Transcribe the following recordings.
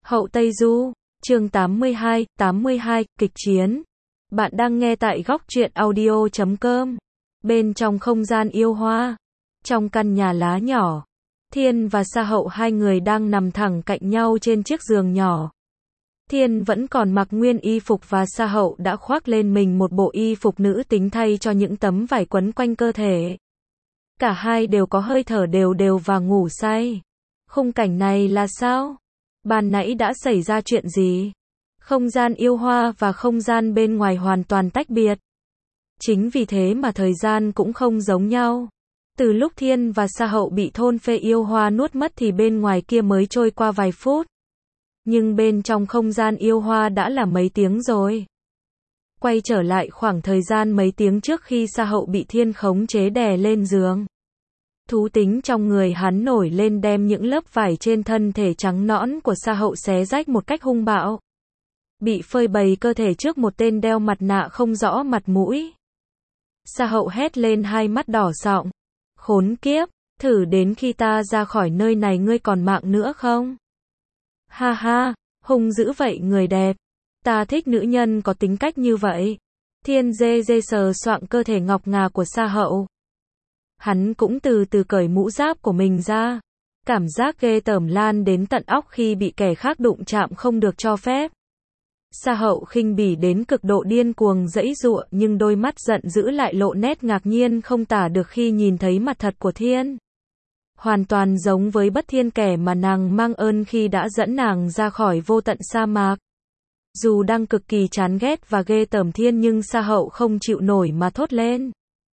Hậu Tây Du, chương 82, kịch chiến. Bạn đang nghe tại góc truyện audio.com. Bên trong không gian yêu hoa, trong căn nhà lá nhỏ, Thiên và Sa Hậu hai người đang nằm thẳng cạnh nhau trên chiếc giường nhỏ. Thiên vẫn còn mặc nguyên y phục và Sa Hậu đã khoác lên mình một bộ y phục nữ tính thay cho những tấm vải quấn quanh cơ thể. Cả hai đều có hơi thở đều đều và ngủ say. Khung cảnh này là sao? Ban nãy đã xảy ra chuyện gì? Không gian yêu hoa và không gian bên ngoài hoàn toàn tách biệt. Chính vì thế mà thời gian cũng không giống nhau. Từ lúc Thiên và Sa Hậu bị thôn phệ yêu hoa nuốt mất thì bên ngoài kia mới trôi qua vài phút. Nhưng bên trong không gian yêu hoa đã là mấy tiếng rồi. Quay trở lại khoảng thời gian mấy tiếng trước khi Sa Hậu bị Thiên khống chế đè lên giường. Thú tính trong người hắn nổi lên đem những lớp vải trên thân thể trắng nõn của Sa Hậu xé rách một cách hung bạo. Bị phơi bày cơ thể trước một tên đeo mặt nạ không rõ mặt mũi. Sa Hậu hét lên hai mắt đỏ sọng. Khốn kiếp, thử đến khi ta ra khỏi nơi này ngươi còn mạng nữa không? Ha ha, hung dữ vậy người đẹp. Ta thích nữ nhân có tính cách như vậy. Thiên dê dê sờ soạng cơ thể ngọc ngà của Sa Hậu. Hắn cũng từ từ cởi mũ giáp của mình ra. Cảm giác ghê tởm lan đến tận óc khi bị kẻ khác đụng chạm không được cho phép. Sa Hậu khinh bỉ đến cực độ điên cuồng giãy giụa nhưng đôi mắt giận dữ lại lộ nét ngạc nhiên không tả được khi nhìn thấy mặt thật của Thiên. Hoàn toàn giống với Bất Thiên kẻ mà nàng mang ơn khi đã dẫn nàng ra khỏi vô tận sa mạc. Dù đang cực kỳ chán ghét và ghê tởm Thiên nhưng Sa Hậu không chịu nổi mà thốt lên.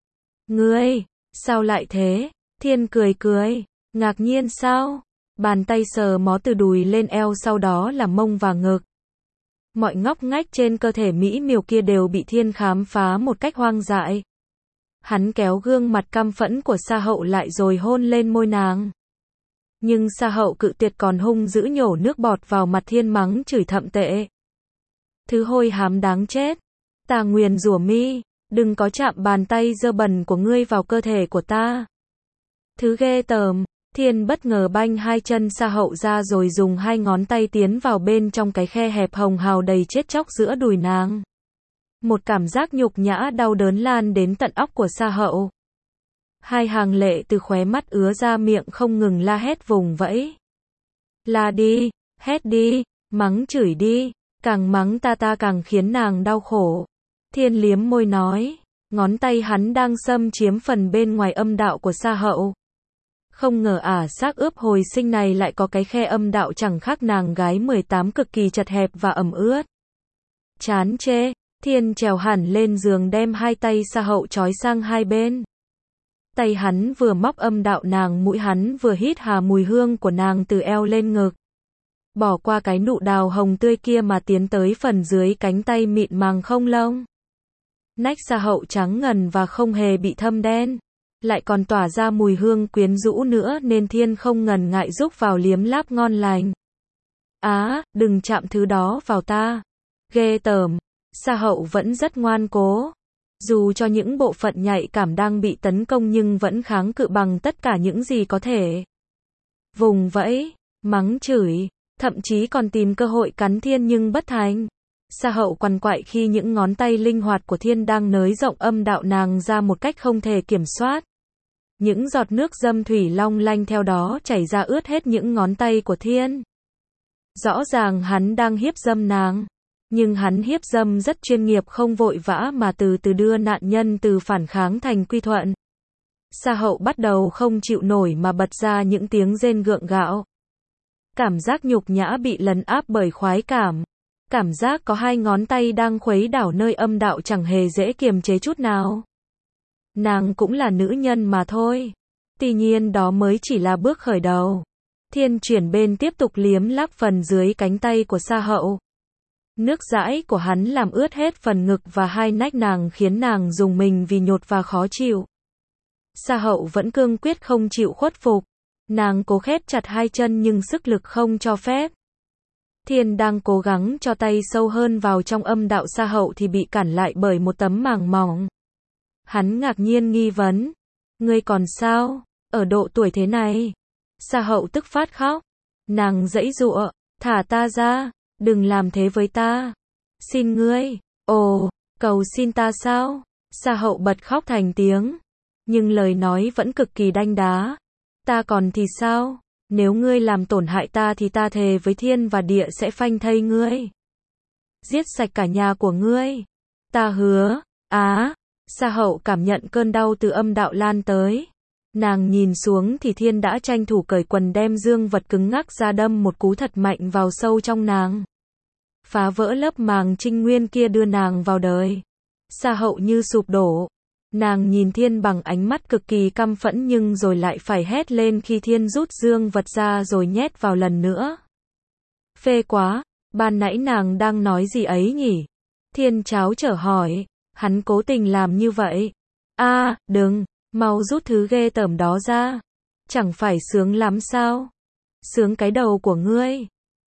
Ngươi, sao lại thế? Thiên cười cười, ngạc nhiên sao? Bàn tay sờ mó từ đùi lên eo sau đó là mông và ngực. Mọi ngóc ngách trên cơ thể mỹ miều kia đều bị Thiên khám phá một cách hoang dại. Hắn kéo gương mặt căm phẫn của Sa Hậu lại rồi hôn lên môi nàng. Nhưng Sa Hậu cự tuyệt còn hung dữ nhổ nước bọt vào mặt Thiên mắng chửi thậm tệ. Thứ hôi hám đáng chết. Ta nguyền rủa mi, đừng có chạm bàn tay dơ bẩn của ngươi vào cơ thể của ta. Thứ ghê tởm. Thiên bất ngờ banh hai chân Sa Hậu ra rồi dùng hai ngón tay tiến vào bên trong cái khe hẹp hồng hào đầy chết chóc giữa đùi nàng. Một cảm giác nhục nhã đau đớn lan đến tận óc của Sa Hậu. Hai hàng lệ từ khóe mắt ứa ra miệng không ngừng la hét vùng vẫy. La đi, hét đi, mắng chửi đi, càng mắng ta càng khiến nàng đau khổ. Thiên liếm môi nói, ngón tay hắn đang xâm chiếm phần bên ngoài âm đạo của Sa Hậu. Không ngờ xác ướp hồi sinh này lại có cái khe âm đạo chẳng khác nàng gái 18 cực kỳ chật hẹp và ẩm ướt. Chán chê, Thiên trèo hẳn lên giường đem hai tay Sa Hậu trói sang hai bên. Tay hắn vừa móc âm đạo nàng mũi hắn vừa hít hà mùi hương của nàng từ eo lên ngực. Bỏ qua cái nụ đào hồng tươi kia mà tiến tới phần dưới cánh tay mịn màng không lông. Nách Sa Hậu trắng ngần và không hề bị thâm đen. Lại còn tỏa ra mùi hương quyến rũ nữa nên Thiên không ngần ngại rúc vào liếm láp ngon lành. Đừng chạm thứ đó vào ta. Ghê tởm. Sa Hậu vẫn rất ngoan cố. Dù cho những bộ phận nhạy cảm đang bị tấn công nhưng vẫn kháng cự bằng tất cả những gì có thể. Vùng vẫy, mắng chửi, thậm chí còn tìm cơ hội cắn Thiên nhưng bất thành. Sa Hậu quằn quại khi những ngón tay linh hoạt của Thiên đang nới rộng âm đạo nàng ra một cách không thể kiểm soát. Những giọt nước dâm thủy long lanh theo đó chảy ra ướt hết những ngón tay của Thiên. Rõ ràng hắn đang hiếp dâm nàng. Nhưng hắn hiếp dâm rất chuyên nghiệp không vội vã mà từ từ đưa nạn nhân từ phản kháng thành quy thuận. Sa Hậu bắt đầu không chịu nổi mà bật ra những tiếng rên gượng gạo. Cảm giác nhục nhã bị lấn áp bởi khoái cảm. Cảm giác có hai ngón tay đang khuấy đảo nơi âm đạo chẳng hề dễ kiềm chế chút nào. Nàng cũng là nữ nhân mà thôi. Tuy nhiên đó mới chỉ là bước khởi đầu. Thiên chuyển bên tiếp tục liếm láp phần dưới cánh tay của Sa Hậu. Nước dãi của hắn làm ướt hết phần ngực và hai nách nàng khiến nàng rùng mình vì nhột và khó chịu. Sa Hậu vẫn cương quyết không chịu khuất phục. Nàng cố khép chặt hai chân nhưng sức lực không cho phép. Thiên đang cố gắng cho tay sâu hơn vào trong âm đạo Sa Hậu thì bị cản lại bởi một tấm màng mỏng. Hắn ngạc nhiên nghi vấn. Ngươi còn sao? Ở độ tuổi thế này? Sa Hậu tức phát khóc. Nàng giãy giụa, Thả ta ra, đừng làm thế với ta. Xin ngươi, ồ, cầu xin ta sao? Sa hậu bật khóc thành tiếng. Nhưng lời nói vẫn cực kỳ đanh đá. Ta còn thì sao? Nếu ngươi làm tổn hại ta thì ta thề với thiên và địa sẽ phanh thây ngươi. Giết sạch cả nhà của ngươi. Ta hứa. Sa hậu cảm nhận cơn đau từ âm đạo lan tới. Nàng nhìn xuống thì thiên đã tranh thủ cởi quần đem dương vật cứng ngắc ra đâm một cú thật mạnh vào sâu trong nàng. Phá vỡ lớp màng trinh nguyên kia đưa nàng vào đời. Sa hậu như sụp đổ. Nàng nhìn thiên bằng ánh mắt cực kỳ căm phẫn nhưng rồi lại phải hét lên khi thiên rút dương vật ra rồi nhét vào lần nữa. Phê quá, ban nãy nàng đang nói gì ấy nhỉ? Thiên tráo trở hỏi, hắn cố tình làm như vậy. Đừng, mau rút thứ ghê tởm đó ra. Chẳng phải sướng lắm sao? Sướng cái đầu của ngươi.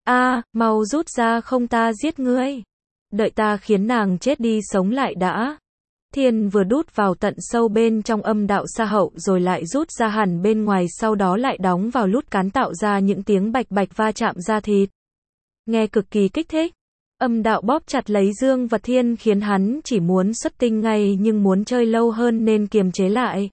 Mau rút ra không ta giết ngươi. Đợi ta khiến nàng chết đi sống lại đã. Thiên vừa đút vào tận sâu bên trong âm đạo sa hậu rồi lại rút ra hẳn bên ngoài sau đó lại đóng vào lút cán tạo ra những tiếng bạch bạch va chạm da thịt. Nghe cực kỳ kích thích. Âm đạo bóp chặt lấy dương vật thiên khiến hắn chỉ muốn xuất tinh ngay nhưng muốn chơi lâu hơn nên kiềm chế lại.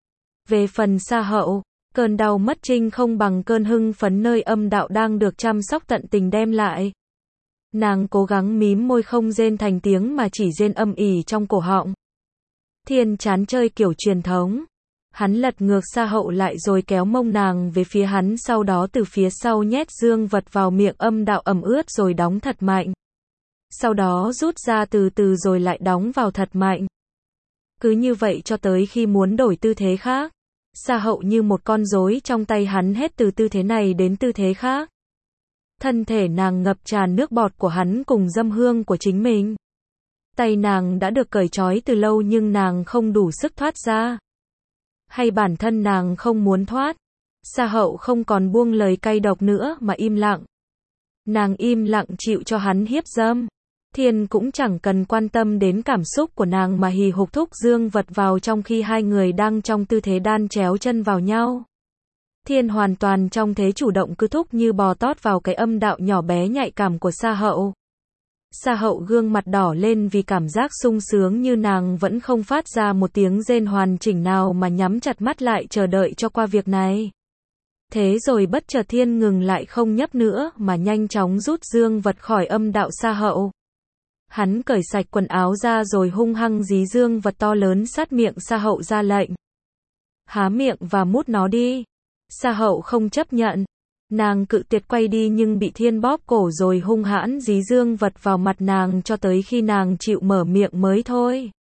Về phần sa hậu, cơn đau mất trinh không bằng cơn hưng phấn nơi âm đạo đang được chăm sóc tận tình đem lại. Nàng cố gắng mím môi không rên thành tiếng mà chỉ rên âm ỉ trong cổ họng. Thiên chán chơi kiểu truyền thống. Hắn lật ngược sa hậu lại rồi kéo mông nàng về phía hắn sau đó từ phía sau nhét dương vật vào miệng âm đạo ẩm ướt rồi đóng thật mạnh. Sau đó rút ra từ từ rồi lại đóng vào thật mạnh. Cứ như vậy cho tới khi muốn đổi tư thế khác. Sa hậu như một con rối trong tay hắn hết từ tư thế này đến tư thế khác. Thân thể nàng ngập tràn nước bọt của hắn cùng dâm hương của chính mình. Tay nàng đã được cởi trói từ lâu nhưng nàng không đủ sức thoát ra. Hay bản thân nàng không muốn thoát. Sa hậu không còn buông lời cay độc nữa mà im lặng. Nàng im lặng chịu cho hắn hiếp dâm. Thiên cũng chẳng cần quan tâm đến cảm xúc của nàng mà hì hục thúc dương vật vào trong khi hai người đang trong tư thế đan chéo chân vào nhau. Thiên hoàn toàn trong thế chủ động cứ thúc như bò tót vào cái âm đạo nhỏ bé nhạy cảm của sa hậu. Sa hậu gương mặt đỏ lên vì cảm giác sung sướng như nàng vẫn không phát ra một tiếng rên hoàn chỉnh nào mà nhắm chặt mắt lại chờ đợi cho qua việc này. Thế rồi bất chợt thiên ngừng lại không nhấp nữa mà nhanh chóng rút dương vật khỏi âm đạo sa hậu. Hắn cởi sạch quần áo ra rồi hung hăng dí dương vật to lớn sát miệng sa hậu ra lệnh. Há miệng và mút nó đi. Sa hậu không chấp nhận. Nàng cự tuyệt quay đi nhưng bị thiên bóp cổ rồi hung hãn dí dương vật vào mặt nàng cho tới khi nàng chịu mở miệng mới thôi.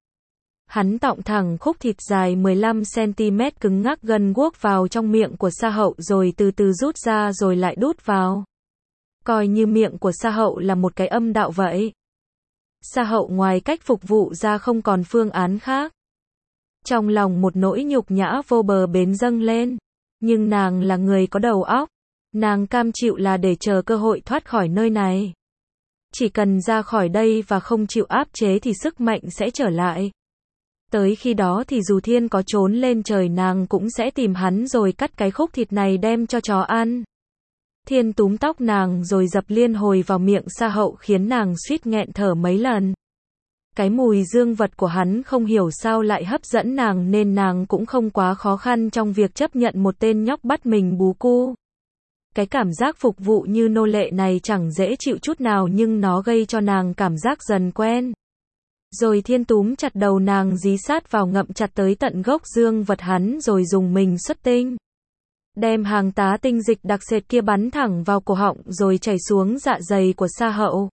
Hắn tọng thẳng khúc thịt dài 15cm cứng ngắc gần guốc vào trong miệng của sa hậu rồi từ từ rút ra rồi lại đút vào. Coi như miệng của sa hậu là một cái âm đạo vậy. Sa hậu ngoài cách phục vụ ra không còn phương án khác. Trong lòng một nỗi nhục nhã vô bờ bến dâng lên. Nhưng nàng là người có đầu óc. Nàng cam chịu là để chờ cơ hội thoát khỏi nơi này. Chỉ cần ra khỏi đây và không chịu áp chế thì sức mạnh sẽ trở lại. Tới khi đó thì dù thiên có trốn lên trời nàng cũng sẽ tìm hắn rồi cắt cái khúc thịt này đem cho chó ăn. Thiên túm tóc nàng rồi dập liên hồi vào miệng sa hậu khiến nàng suýt nghẹn thở mấy lần. Cái mùi dương vật của hắn không hiểu sao lại hấp dẫn nàng nên nàng cũng không quá khó khăn trong việc chấp nhận một tên nhóc bắt mình bú cu. Cái cảm giác phục vụ như nô lệ này chẳng dễ chịu chút nào nhưng nó gây cho nàng cảm giác dần quen. Rồi thiên túm chặt đầu nàng dí sát vào ngậm chặt tới tận gốc dương vật hắn rồi dùng mình xuất tinh. Đem hàng tá tinh dịch đặc sệt kia bắn thẳng vào cổ họng rồi chảy xuống dạ dày của sa hậu.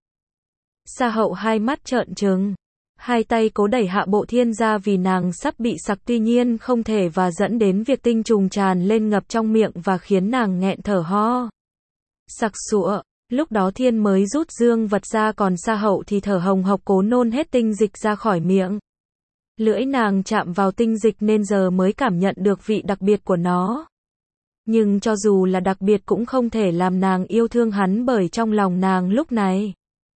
Sa hậu hai mắt trợn trừng. Hai tay cố đẩy hạ bộ thiên ra vì nàng sắp bị sặc tuy nhiên không thể và dẫn đến việc tinh trùng tràn lên ngập trong miệng và khiến nàng nghẹn thở ho. Sặc sụa. Lúc đó thiên mới rút dương vật ra còn sa hậu thì thở hồng hộc cố nôn hết tinh dịch ra khỏi miệng. Lưỡi nàng chạm vào tinh dịch nên giờ mới cảm nhận được vị đặc biệt của nó. Nhưng cho dù là đặc biệt cũng không thể làm nàng yêu thương hắn bởi trong lòng nàng lúc này.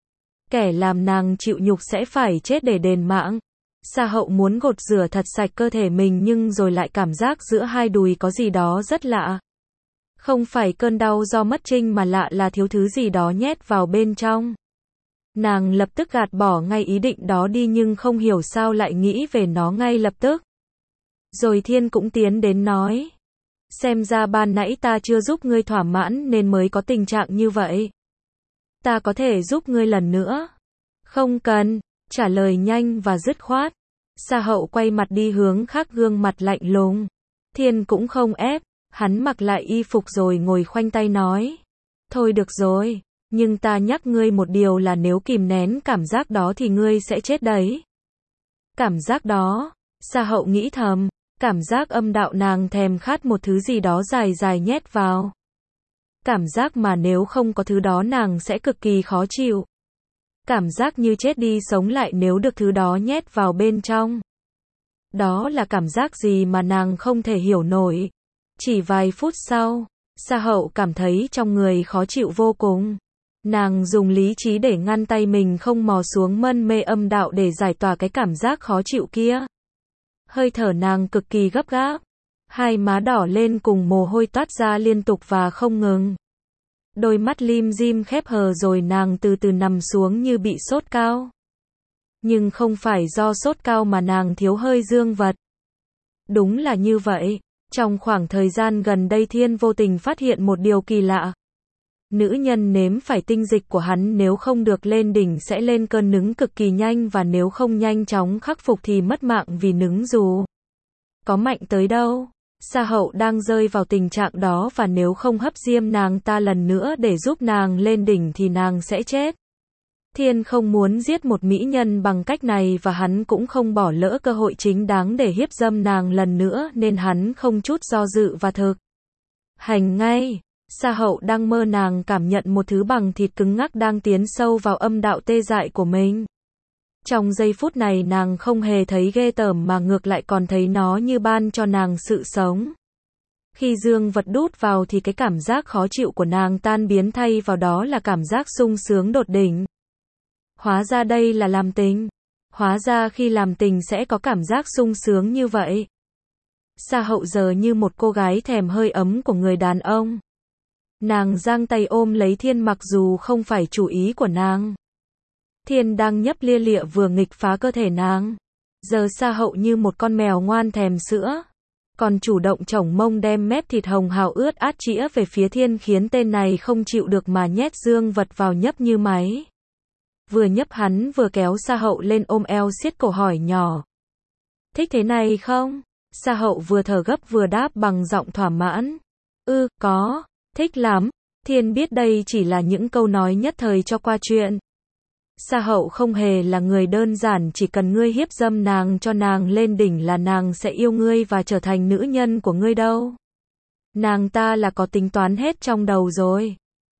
Kẻ làm nàng chịu nhục sẽ phải chết để đền mạng. Sa hậu muốn gột rửa thật sạch cơ thể mình nhưng rồi lại cảm giác giữa hai đùi có gì đó rất lạ. Không phải cơn đau do mất trinh mà lạ là thiếu thứ gì đó nhét vào bên trong. Nàng lập tức gạt bỏ ngay ý định đó đi nhưng không hiểu sao lại nghĩ về nó ngay lập tức. Rồi Thiên cũng tiến đến nói. Xem ra ban nãy ta chưa giúp ngươi thỏa mãn nên mới có tình trạng như vậy. Ta có thể giúp ngươi lần nữa. Không cần, trả lời nhanh và dứt khoát. Sa Hậu quay mặt đi hướng khác gương mặt lạnh lùng. Thiên cũng không ép, hắn mặc lại y phục rồi ngồi khoanh tay nói. Thôi được rồi, nhưng ta nhắc ngươi một điều là nếu kìm nén cảm giác đó thì ngươi sẽ chết đấy. Cảm giác đó, Sa Hậu nghĩ thầm, cảm giác âm đạo nàng thèm khát một thứ gì đó dài dài nhét vào. Cảm giác mà nếu không có thứ đó nàng sẽ cực kỳ khó chịu. Cảm giác như chết đi sống lại nếu được thứ đó nhét vào bên trong. Đó là cảm giác gì mà nàng không thể hiểu nổi. Chỉ vài phút sau, Sa Hậu cảm thấy trong người khó chịu vô cùng. Nàng dùng lý trí để ngăn tay mình không mò xuống mân mê âm đạo để giải tỏa cái cảm giác khó chịu kia. Hơi thở nàng cực kỳ gấp gáp. Hai má đỏ lên cùng mồ hôi toát ra liên tục và không ngừng. Đôi mắt lim dim khép hờ rồi nàng từ từ nằm xuống như bị sốt cao. Nhưng không phải do sốt cao mà nàng thiếu hơi dương vật. Đúng là như vậy. Trong khoảng thời gian gần đây Thiên vô tình phát hiện một điều kỳ lạ. Nữ nhân nếm phải tinh dịch của hắn nếu không được lên đỉnh sẽ lên cơn nứng cực kỳ nhanh và nếu không nhanh chóng khắc phục thì mất mạng vì nứng dù có mạnh tới đâu. Sa Hậu đang rơi vào tình trạng đó và nếu không hấp diêm nàng ta lần nữa để giúp nàng lên đỉnh thì nàng sẽ chết. Thiên không muốn giết một mỹ nhân bằng cách này và hắn cũng không bỏ lỡ cơ hội chính đáng để hiếp dâm nàng lần nữa nên hắn không chút do dự và thực hành ngay. Sa Hậu đang mơ nàng cảm nhận một thứ bằng thịt cứng ngắc đang tiến sâu vào âm đạo tê dại của mình. Trong giây phút này nàng không hề thấy ghê tởm mà ngược lại còn thấy nó như ban cho nàng sự sống. Khi dương vật đút vào thì cái cảm giác khó chịu của nàng tan biến thay vào đó là cảm giác sung sướng đột đỉnh. Hóa ra đây là làm tình. Hóa ra khi làm tình sẽ có cảm giác sung sướng như vậy. Sa Hậu giờ như một cô gái thèm hơi ấm của người đàn ông. Nàng giang tay ôm lấy Thiên mặc dù không phải chủ ý của nàng. Thiên đang nhấp lia lịa vừa nghịch phá cơ thể nàng. Giờ Sa Hậu như một con mèo ngoan thèm sữa. Còn chủ động chổng mông đem mép thịt hồng hào ướt át chĩa về phía Thiên khiến tên này không chịu được mà nhét dương vật vào nhấp như máy. Vừa nhấp hắn vừa kéo Sa Hậu lên ôm eo siết cổ hỏi nhỏ. Thích thế này không? Sa Hậu vừa thở gấp vừa đáp bằng giọng thỏa mãn. Có, thích lắm. Thiên biết đây chỉ là những câu nói nhất thời cho qua chuyện. Sa Hậu không hề là người đơn giản, chỉ cần ngươi hiếp dâm nàng cho nàng lên đỉnh là nàng sẽ yêu ngươi và trở thành nữ nhân của ngươi đâu. Nàng ta là có tính toán hết trong đầu rồi.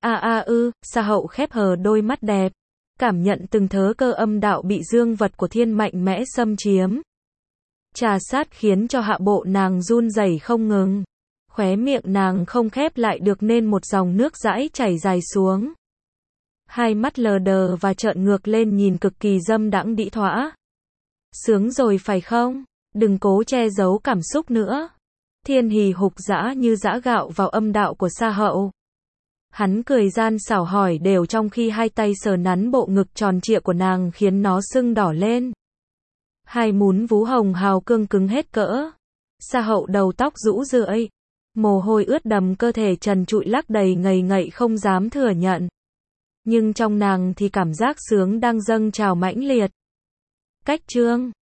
Sa Hậu khép hờ đôi mắt đẹp. Cảm nhận từng thớ cơ âm đạo bị dương vật của Thiên mạnh mẽ xâm chiếm. Trà sát khiến cho hạ bộ nàng run rẩy không ngừng. Khóe miệng nàng không khép lại được nên một dòng nước dãi chảy dài xuống. Hai mắt lờ đờ và trợn ngược lên nhìn cực kỳ dâm đãng đĩ thỏa. Sướng rồi phải không? Đừng cố che giấu cảm xúc nữa. Thiên hì hục dã như giã gạo vào âm đạo của Sa Hậu. Hắn cười gian xảo hỏi đều trong khi hai tay sờ nắn bộ ngực tròn trịa của nàng khiến nó sưng đỏ lên. Hai mún vú hồng hào cương cứng hết cỡ. Sa Hậu đầu tóc rũ rượi. Mồ hôi ướt đầm cơ thể trần trụi lắc đầy ngầy ngậy không dám thừa nhận. Nhưng trong nàng thì cảm giác sướng đang dâng trào mãnh liệt. Cách chương